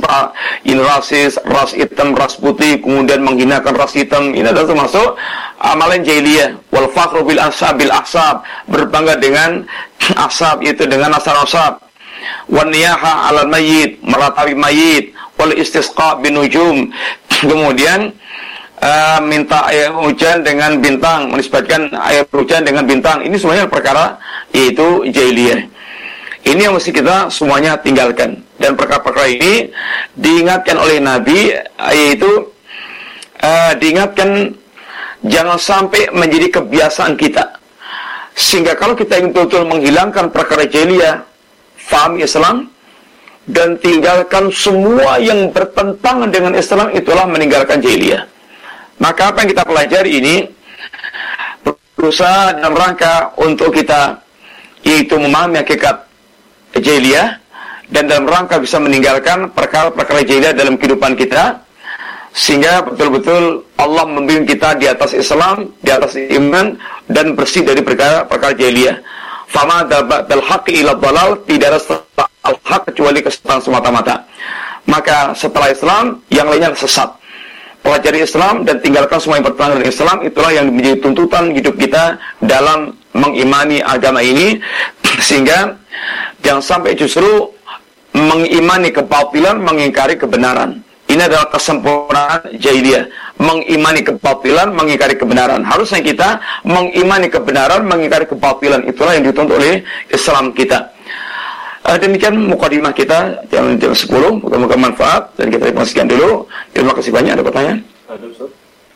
hitam, ras putih, kemudian menghinakan ras hitam. Ini adalah termasuk amalan jahiliyah. Wal fakhru bil ashabil ahsab, berbangga dengan asab, itu dengan asar-asab. Wan niyaha 'alal mayyit, meratapi mayit. Wal istisqa bin nujum, kemudian minta air hujan dengan bintang, menisbatkan air hujan dengan bintang. Ini semuanya perkara yaitu jahiliyah. Ini yang mesti kita semuanya tinggalkan. Dan perkara-perkara ini diingatkan oleh Nabi, yaitu diingatkan jangan sampai menjadi kebiasaan kita. Sehingga kalau kita ingin betul-betul menghilangkan perkara jahiliyah, fahami Islam dan tinggalkan semua yang bertentangan dengan Islam, itulah meninggalkan jahiliyah. Maka apa yang kita pelajari ini berusaha dalam rangka untuk kita yaitu memahami hakikat jahiliyah dan dalam rangka bisa meninggalkan perkara-perkara jahiliyah dalam kehidupan kita, sehingga betul-betul Allah membimbing kita di atas Islam, di atas iman, dan bersih dari perkara-perkara jahiliyah. Fama ba'dal haqqi ila dhalal, tidak ada al-haq kecuali kesesatan semata-mata. Maka setelah Islam, yang lainnya sesat. Pelajari Islam dan tinggalkan semua yang bertentangan dengan Islam. Itulah yang menjadi tuntutan hidup kita dalam mengimani agama ini, sehingga jangan sampai justru mengimani kebatilan, mengingkari kebenaran. Ini adalah kesempurnaan jahiliyah. Mengimani kebatilan, mengingkari kebenaran. Harusnya kita mengimani kebenaran, mengingkari kebatilan. Itulah yang dituntut oleh Islam kita. Demikian mukadimah kita jam 10. Moga-moga manfaat dan kita informasikan dulu. Terima kasih banyak. Ada pertanyaan? Ada, Ustaz.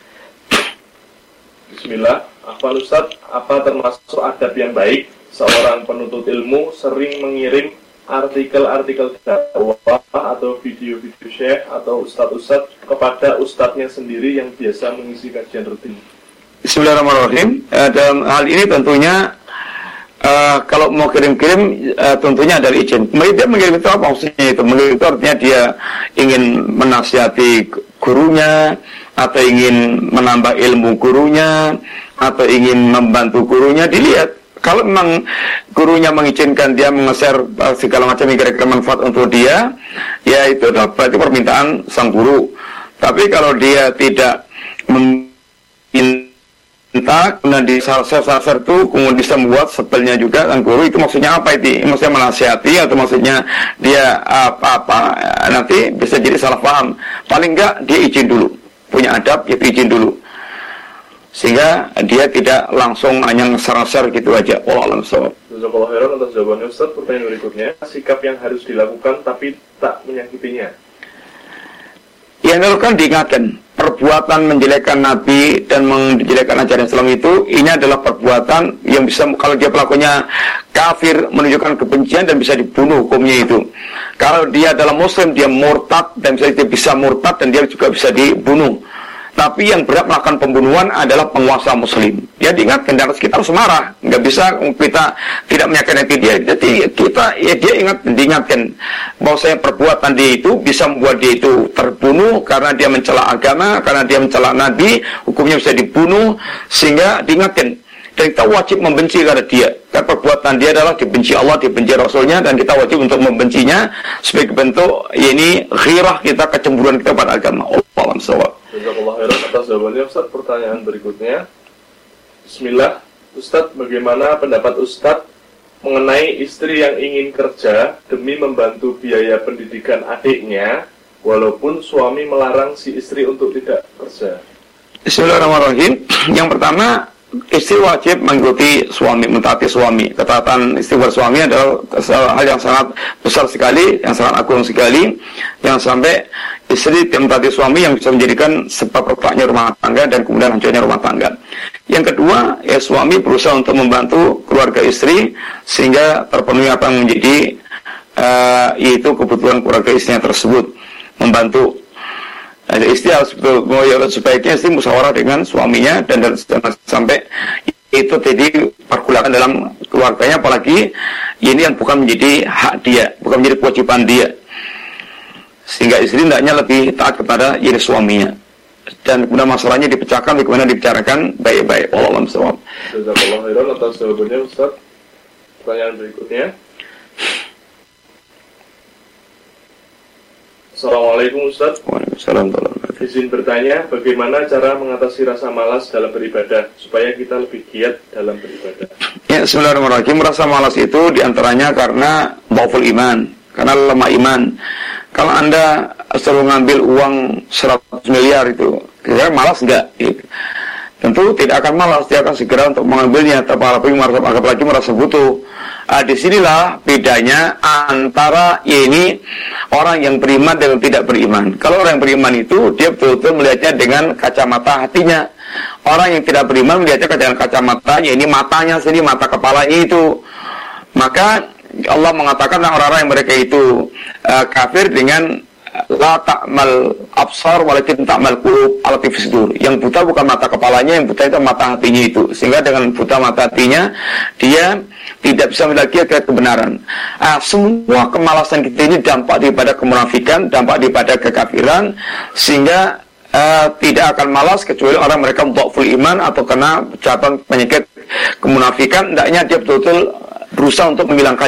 Bismillah. Afwan Ustaz, apa termasuk adab yang baik seorang penuntut ilmu sering mengirim artikel-artikel dakwah atau video-video syekh atau ustadz-ustadz kepada ustadznya sendiri yang biasa mengisi kajian rutin? Bismillahirrahmanirrahim. Dalam hal ini tentunya kalau mau kirim-kirim tentunya ada izin. Dia mengirim itu apa maksudnya itu? Mengirim itu artinya dia ingin menasihati gurunya, atau ingin menambah ilmu gurunya, atau ingin membantu gurunya. Dilihat, kalau memang gurunya mengizinkan dia meng-share segala macam yang kira-kira manfaat untuk dia, ya itu adalah berarti permintaan sang guru. Tapi kalau dia tidak meminta, kemudian di share itu kemudian bisa membuat sebelnya juga sang guru, itu maksudnya apa itu? Maksudnya menasihati atau maksudnya dia apa-apa, nanti bisa jadi salah paham. Paling enggak dia izin dulu, punya adab, ya izin dulu, sehingga dia tidak langsung hanya nge-share gitu aja. Wallahu a'lam. Jazakallahu khairan atas jawabannya, Ustaz. Pertanyaan berikutnya, sikap yang harus dilakukan tapi tak menyakitinya. Yang dilakukan diingatkan, perbuatan menjelekkan Nabi dan menjelekkan ajaran Islam itu, ini adalah perbuatan yang bisa, kalau dia pelakunya kafir, menunjukkan kebencian dan bisa dibunuh hukumnya itu. Kalau dia adalah muslim, dia murtad dan bisa murtad dan dia juga bisa dibunuh. Tapi yang berat melakukan pembunuhan adalah penguasa muslim. Dia diingatkan, dan kita harus marah. Nggak bisa kita tidak menyakitkan hati dia. Jadi dia diingatkan bahwasanya perbuatan dia itu bisa membuat dia itu terbunuh karena dia mencela agama, karena dia mencela Nabi, hukumnya bisa dibunuh, sehingga diingatkan. Dan kita wajib membenci karena dia. Karena perbuatan dia adalah dibenci Allah, dibenci Rasulnya, dan kita wajib untuk membencinya sebagai bentuk ini ghirah kita, kecemburuan kita pada agama. Allahu a'lam. Jazakallahu khairan atas jawabannya, Ustaz. Pertanyaan berikutnya, Bismillah, Ustaz, bagaimana pendapat Ustaz mengenai istri yang ingin kerja demi membantu biaya pendidikan adiknya, walaupun suami melarang si istri untuk tidak kerja? Bismillahirrahmanirrahim. Yang pertama, istri wajib mengikuti suami, mentaati suami. Ketaatan istri kepada suami adalah hal yang sangat besar sekali, yang sangat agung sekali, yang sampai istri mentaati suami yang bisa menjadikan sebab retaknya rumah tangga dan kemudian hancurnya rumah tangga. Yang kedua, ya suami berusaha untuk membantu keluarga istri sehingga terpenuhi apa yang menjadi yaitu kebutuhan keluarga istrinya tersebut, membantu. Istri harus sebaiknya istri musyawarah dengan suaminya dan sampai itu jadi pergulakan dalam keluarganya, apalagi ini yang bukan menjadi hak dia, bukan menjadi kewajiban dia, sehingga istri hendaknya lebih taat kepada diri suaminya. Dan kemudian masalahnya dipecahkan, bagaimana dibicarakan baik-baik. Wallahu a'lam bishawab. Jazakallahu khairan atas jawabannya, Ustaz. Pertanyaan berikutnya, Assalamualaikum, Ustaz. Waalaikumsalam. Izin bertanya, bagaimana cara mengatasi rasa malas dalam beribadah supaya kita lebih giat dalam beribadah? Ya, Bismillahirrahmanirrahim. Rasa malas itu diantaranya karena dhauful iman, karena lemah iman. Kalau Anda selalu ngambil uang 100 miliar itu, kira-kira malas enggak? Gitu. Tentu tidak akan malas, dia akan segera untuk mengambilnya, apalagi merasa butuh. Disinilah bedanya antara ini orang yang beriman dan tidak beriman. Kalau orang yang beriman itu, dia betul-betul melihatnya dengan kacamata hatinya. Orang yang tidak beriman melihatnya dengan kacamatanya, ini matanya sendiri, mata kepalanya itu. Maka Allah mengatakan orang-orang yang mereka itu kafir dengan la ta'mal absar walakin ta'mal qulub allati fi sudur. Yang buta bukan mata kepalanya, yang buta itu mata hatinya itu. Sehingga dengan buta mata hatinya dia tidak bisa melihat kebenaran. Semua kemalasan kita ini dampak daripada kemunafikan, dampak daripada kekafiran, sehingga tidak akan malas kecuali orang mereka dhaiful iman atau kena cabang penyakit kemunafikan. Hendaknya dia betul-betul berusaha untuk menghilangkannya.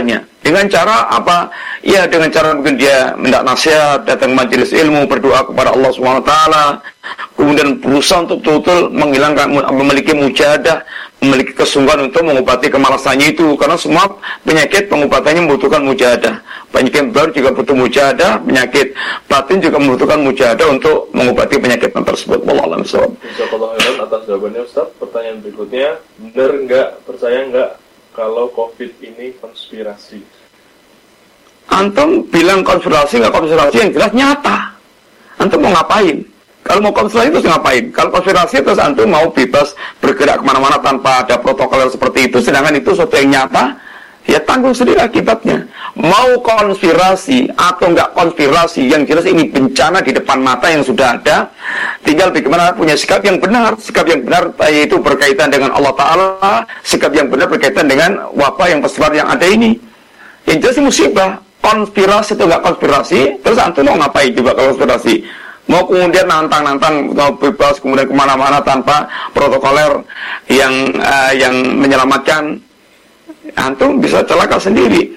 Dengan cara apa? Ya dengan cara mungkin dia mendak nasihat, datang majelis ilmu, berdoa kepada Allah SWT, kemudian berusaha untuk betul-betul menghilangkan, memiliki mujahadah, memiliki kesungguhan untuk mengobati kemalasannya itu. Karena semua penyakit pengobatannya membutuhkan mujahadah. Penyakit baru juga butuh mujahadah, penyakit batin juga membutuhkan mujahadah untuk mengobati penyakit tersebut. Wallahu a'lam bishawab. Jazakallahu khairan atas jawabannya Ustaz. Pertanyaan berikutnya, benar enggak, percaya enggak kalau COVID ini konspirasi? Antum bilang konspirasi, nggak konspirasi, yang jelas nyata. Antum mau ngapain? Kalau mau konspirasi terus ngapain? Kalau konspirasi terus antum mau bebas bergerak kemana-mana tanpa ada protokol seperti itu, sedangkan itu sesuatu yang nyata, ya tanggung sendiri akibatnya. Mau konspirasi atau nggak konspirasi, yang jelas ini bencana di depan mata yang sudah ada. Tinggal bagaimana punya sikap yang benar. Sikap yang benar yaitu berkaitan dengan Allah Ta'ala, sikap yang benar berkaitan dengan wabah yang tersebar yang ada ini. Yang jelas ini musibah. Konspirasi atau nggak konspirasi, terus antum mau ngapain juga kalau konspirasi? Mau kemudian nantang-nantang, mau bebas kemudian kemana-mana tanpa protokoler yang menyelamatkan, antum bisa celaka sendiri.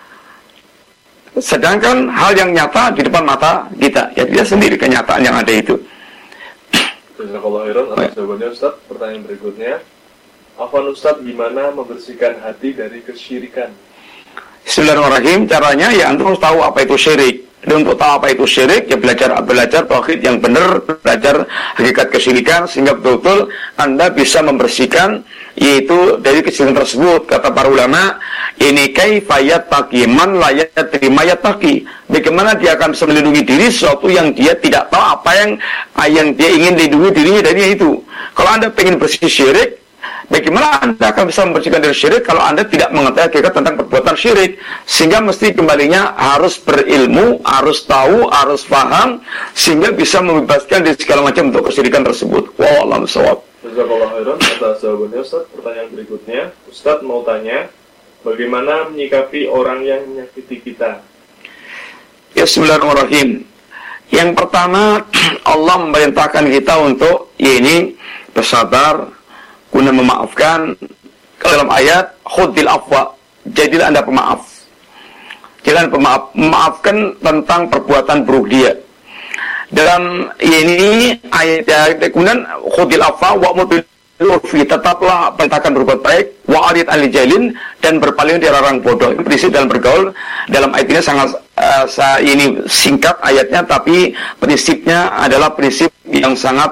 Sedangkan hal yang nyata di depan mata kita, ya dia sendiri kenyataan yang ada itu. Jazakallahu khairan atas jawabannya Ustaz. Pertanyaan berikutnya, Afwan Ustaz, gimana membersihkan hati dari kesyirikan? Bismillahirrahmanirrahim. Caranya ya antum harus tahu apa itu syirik. Dan untuk tahu apa itu syirik, ya belajar tauhid yang benar, belajar hakikat kesyirikan, sehingga betul-betul Anda bisa membersihkan yaitu dari kesyirikan tersebut. Kata para ulama, ini kaifa yattaqi man la yadri ma yattaqi. Bagaimana dia akan bisa melindungi diri sesuatu yang dia tidak tahu apa yang dia ingin lindungi dirinya dari itu. Kalau Anda ingin bersih syirik, bagaimana Anda akan bisa membersihkan dari syirik kalau Anda tidak mengetahui hakikat tentang perbuatan syirik? Sehingga mesti kembalinya harus berilmu, harus tahu, harus paham, sehingga bisa membebaskan dari segala macam bentuk kesyirikan tersebut. Wallahu a'lam bishawab. Jazakallahu khairan atas jawabannya Ustaz. Pertanyaan berikutnya, Ustaz mau tanya, bagaimana menyikapi orang yang menyakiti kita? Ya, bismillahirrahmanirrahim. Yang pertama, Allah memerintahkan kita untuk ini bersabar, guna memaafkan. Dalam ayat khudil afwa, jadilah Anda pemaaf. Jangan pemaaf, memaafkan tentang perbuatan buruk dia. Dalam ini ayat kemudian khudil afwa wa'mur bil urfi, tetaplah perintahkan berbuat baik, wa'arid anil jahilin, dan berpaling dari orang bodoh. Ini prinsip dalam bergaul. Dalam ayat ini sangat ini singkat ayatnya, tapi prinsipnya adalah prinsip yang sangat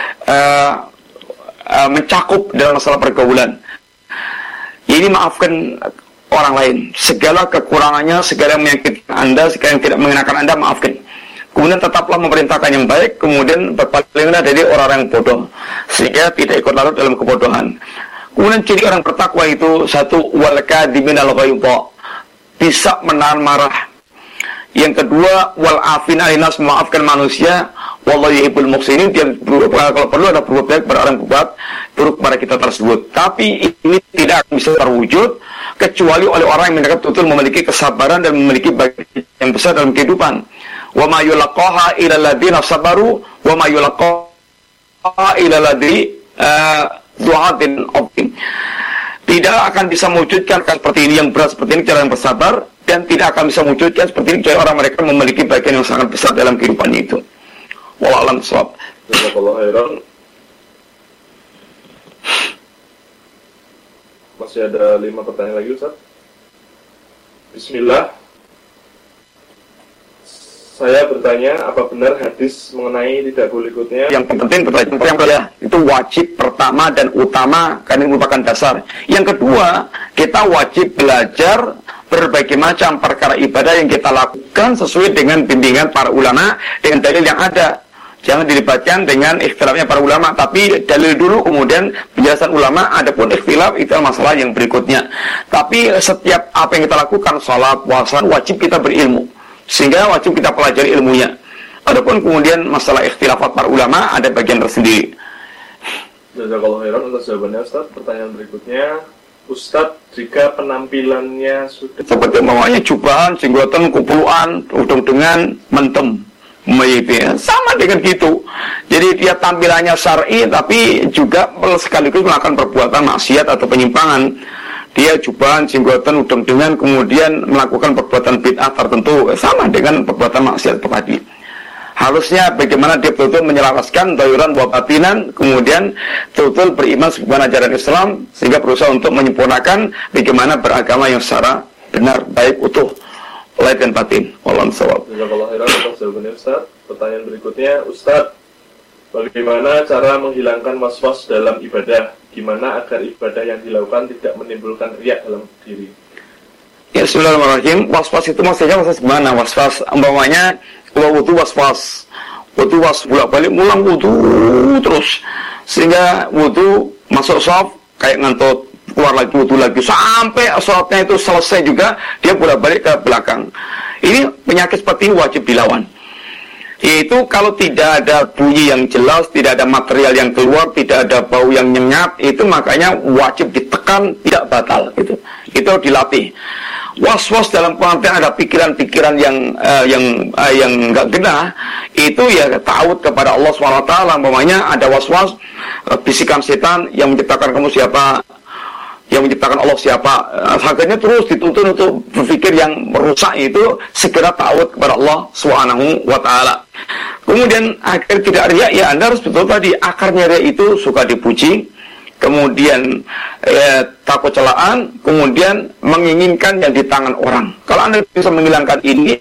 mencakup dalam masalah pergaulan. Ini maafkan orang lain, segala kekurangannya, segala yang menyakitkan Anda, segala yang tidak mengenakan Anda, maafkan. Kemudian tetaplah memerintahkan yang baik, kemudian berpalinglah dari orang-orang yang bodoh, sehingga tidak ikut larut dalam kebodohan. Kemudian ciri orang bertakwa itu, satu, wal kadhiminal ghaidha, bisa menahan marah. Yang kedua, wal afina linas, memaafkan manusia. Wallahu yuhibbul muhsinin, dia kalau perlu ada berbuat baik kepada orang berbuat buruk kepada kita tersebut. Tapi ini tidak bisa terwujud kecuali oleh orang yang betul-betul memiliki kesabaran dan memiliki bagian yang besar dalam kehidupan. Wa ma yulaqaha illa alladziina sabaru wa ma yulaqaha illa alladzi du'atin azim. Tidak akan bisa mewujudkan seperti ini yang berat seperti ini cara yang bersabar, dan tidak akan bisa mewujudkan seperti ini kecuali orang mereka memiliki bagian yang sangat besar dalam kehidupannya itu. Wallahu a'lam bishawab. Jazakallahu khairan. Masih ada 5 pertanyaan lagi Ustaz. Bismillah. Saya bertanya, apa benar hadis mengenai tidak boleh ikutnya? Yang penting pertanyaan itu wajib pertama dan utama, karena ini merupakan dasar. Yang kedua, kita wajib belajar berbagai macam perkara ibadah yang kita lakukan sesuai dengan bimbingan para ulama, dengan dalil yang ada. Jangan dilibatkan dengan ikhtilafnya para ulama, tapi dalil dulu kemudian penjelasan ulama. Adapun ikhtilaf itu masalah yang berikutnya. Tapi setiap apa yang kita lakukan, salat, puasa, wajib kita berilmu, sehingga wajib kita pelajari ilmunya. Adapun kemudian masalah ikhtilafat para ulama ada bagian tersendiri. Jazakallahu khairan atas jawabannya Ustaz. Pertanyaan berikutnya, Ustaz, jika penampilannya sudah seperti maunya jubahan, jenggotan, kupuluan, udung dengan mentem, sama dengan gitu. Jadi dia tampilannya syar'i tapi juga sekaligus melakukan perbuatan maksiat atau penyimpangan. dia jubahan, jenggotan, udeng dengan kemudian melakukan perbuatan bid'ah tertentu, sama dengan perbuatan maksiat tadi. Harusnya bagaimana dia betul-betul menyelaraskan doiran wa batinan, kemudian betul-betul beriman sebagaimana ajaran Islam, sehingga berusaha untuk menyempurnakan bagaimana beragama yang secara benar, baik, utuh, lahir dan batin. Wallahu a'lam. Jazakallahu khairan atas jawabannya Ustaz. Pertanyaan berikutnya, Ustaz, bagaimana cara menghilangkan was-was dalam ibadah? Gimana agar ibadah yang dilakukan tidak menimbulkan riya dalam diri? Ya, bismillahirrahmanirrahim. Was-was itu maksudnya gimana? Was-was umpamanya wudu was-was, wudu bolak-balik mulang wudu terus, sehingga wudu masuk shaf kayak ngantut, keluar lagi wudu lagi sampai sholatnya itu selesai juga dia bolak-balik ke belakang. Ini penyakit seperti ini wajib dilawan. Itu kalau tidak ada bunyi yang jelas, tidak ada material yang keluar, tidak ada bau yang nyengat, itu makanya wajib ditekan, tidak batal. Itu dilatih. Was-was dalam pengertian ada pikiran-pikiran yang enggak genah, itu ya ta'awud kepada Allah SWT. Umpamanya ada was-was, bisikan setan yang menciptakan kamu siapa, yang menciptakan Allah siapa, akhirnya terus dituntun untuk berpikir yang merusak, itu segera ta'awud kepada Allah SWT. Kemudian agar tidak riya, ya Anda harus betul tadi, akarnya riya itu suka dipuji, kemudian takut celaan, kemudian menginginkan yang di tangan orang. Kalau Anda bisa menghilangkan ini,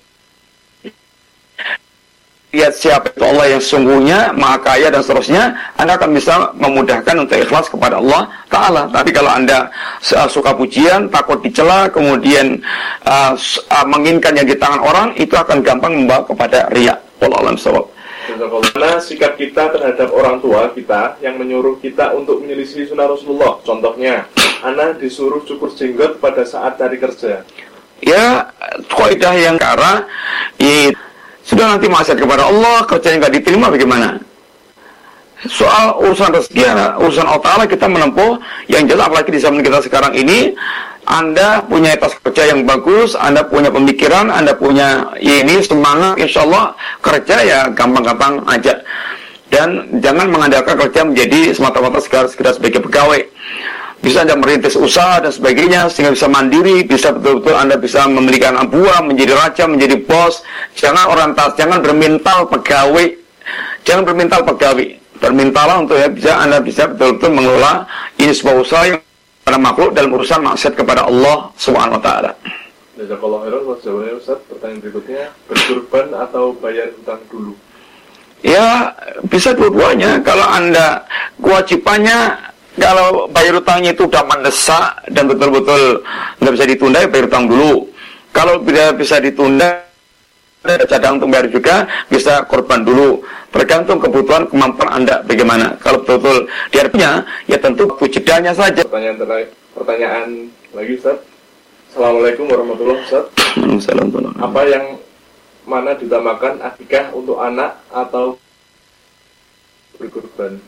lihat siapa itu Allah yang sungguhnya Maha Kaya dan seterusnya, Anda akan bisa memudahkan untuk ikhlas kepada Allah Ta'ala. Tapi kalau Anda suka pujian, takut dicela, kemudian menginginkan yang di tangan orang, itu akan gampang membawa kepada riya. Wallahu a'lam bishawab. Bagaimana sikap kita terhadap orang tua kita yang menyuruh kita untuk menyelisih sunnah Rasulullah? Contohnya, Ana disuruh cukur jenggot pada saat cari kerja. Ya, kaidah yang kara, sudah nanti maksiat kepada Allah, kerjanya nggak diterima, bagaimana? Soal urusan rezeki, urusan Allah Ta'ala kita menempuh yang jelas, apalagi di zaman kita sekarang ini. Anda punya etos kerja yang bagus, Anda punya pemikiran, Anda punya ini semangat, insya Allah kerja ya gampang-gampang aja. Dan jangan mengandalkan kerja menjadi semata-mata sekedar sebagai pegawai. Bisa Anda merintis usaha dan sebagainya, sehingga bisa mandiri, bisa betul-betul Anda bisa memiliki anak buah, menjadi raja, menjadi bos. Jangan orientasi, jangan bermental pegawai. Jangan bermental pegawai. Bermintalah untuk Anda bisa betul-betul mengelola ini sebuah usaha yang pada makhluk dalam urusan maksiat kepada Allah Subhanahu wa taala. Jazakallahu khairan. Jawabannya Ustaz. Pertanyaan berikutnya, berkurban atau bayar hutang dulu? Ya, bisa dua-duanya. Kalau Anda kewajibannya, kalau bayar hutangnya itu sudah mendesak dan betul-betul nggak bisa ditunda, ya bayar hutang dulu. Kalau tidak bisa ditunda, ada cadang untuk bayar juga, bisa korban dulu. Tergantung kebutuhan kemampuan Anda bagaimana. Kalau betul-betul diartinya, ya tentu jedanya saja. Pertanyaan lagi Ustaz. Assalamualaikum warahmatullahi wabarakatuh. Apa yang mana ditamakan, akikah untuk anak atau berkurban?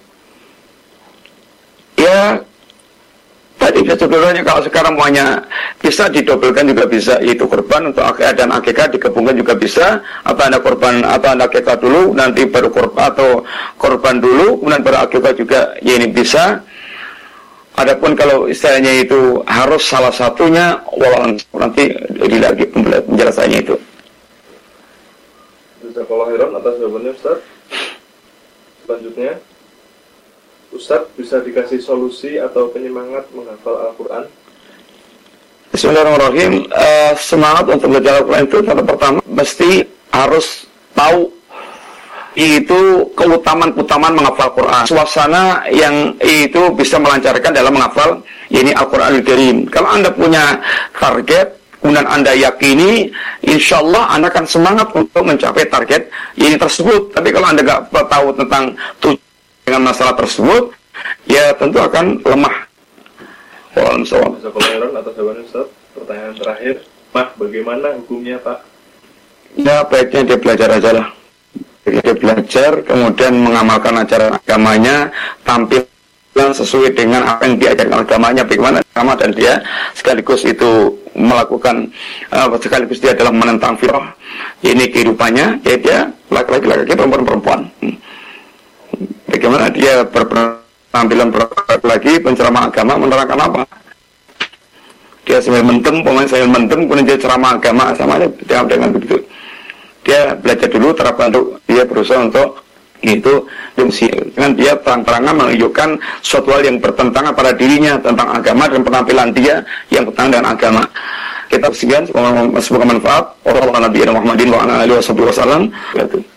Ya, tadi sebetulnya kalau sekarang semuanya bisa didobelkan juga bisa, itu korban untuk akikah dan akikah digabungkan juga bisa, atau Anda korban atau Anda akikah dulu nanti baru korban, atau korban dulu kemudian baru akikah juga, ya ini bisa. Adapun kalau istilahnya itu harus salah satunya, walau nanti lagi penjelasannya itu. Jazakallahu khairan atas jawabannya Ustaz. Selanjutnya, Ustaz bisa dikasih solusi atau penyemangat menghafal Al-Quran? Bismillahirrahmanirrahim. Semangat untuk belajar Al-Quran itu pertama mesti harus tahu itu keutamaan menghafal Quran. Suasana yang itu bisa melancarkan dalam menghafal ini Al-Quranul Karim. Kalau Anda punya target, kemudian Anda yakini, insya Allah Anda akan semangat untuk mencapai target ini tersebut. Tapi kalau Anda nggak tahu tentang dengan masalah tersebut, ya tentu akan lemah. Waalaikumsalam atas jawaban Ustaz. Pertanyaan terakhir, Pak, bagaimana hukumnya Pak? Ya baiknya dia belajar aja lah. Dia belajar, kemudian mengamalkan ajaran agamanya, tampil sesuai dengan apa yang diajarkan agamanya, bagaimana agama, dan dia sekaligus itu melakukan sekaligus dia adalah menentang fitrah ini kehidupannya, ya dia laki-laki perempuan. Bagaimana dia berpenampilan lagi penceramah agama menerangkan apa? Dia sambil mentem, pemain sambil mentem, kemudian dia ceramah agama, sama aja dengan begitu. Dia belajar dulu, terapkan untuk dia berusaha untuk itu dengan dia terang-terangan menunjukkan suatu hal yang bertentangan pada dirinya tentang agama dan penampilan dia yang bertentangan dengan agama. Kita sekian, semoga manfaat. Wassalamualaikum warahmatullahi wabarakatuh.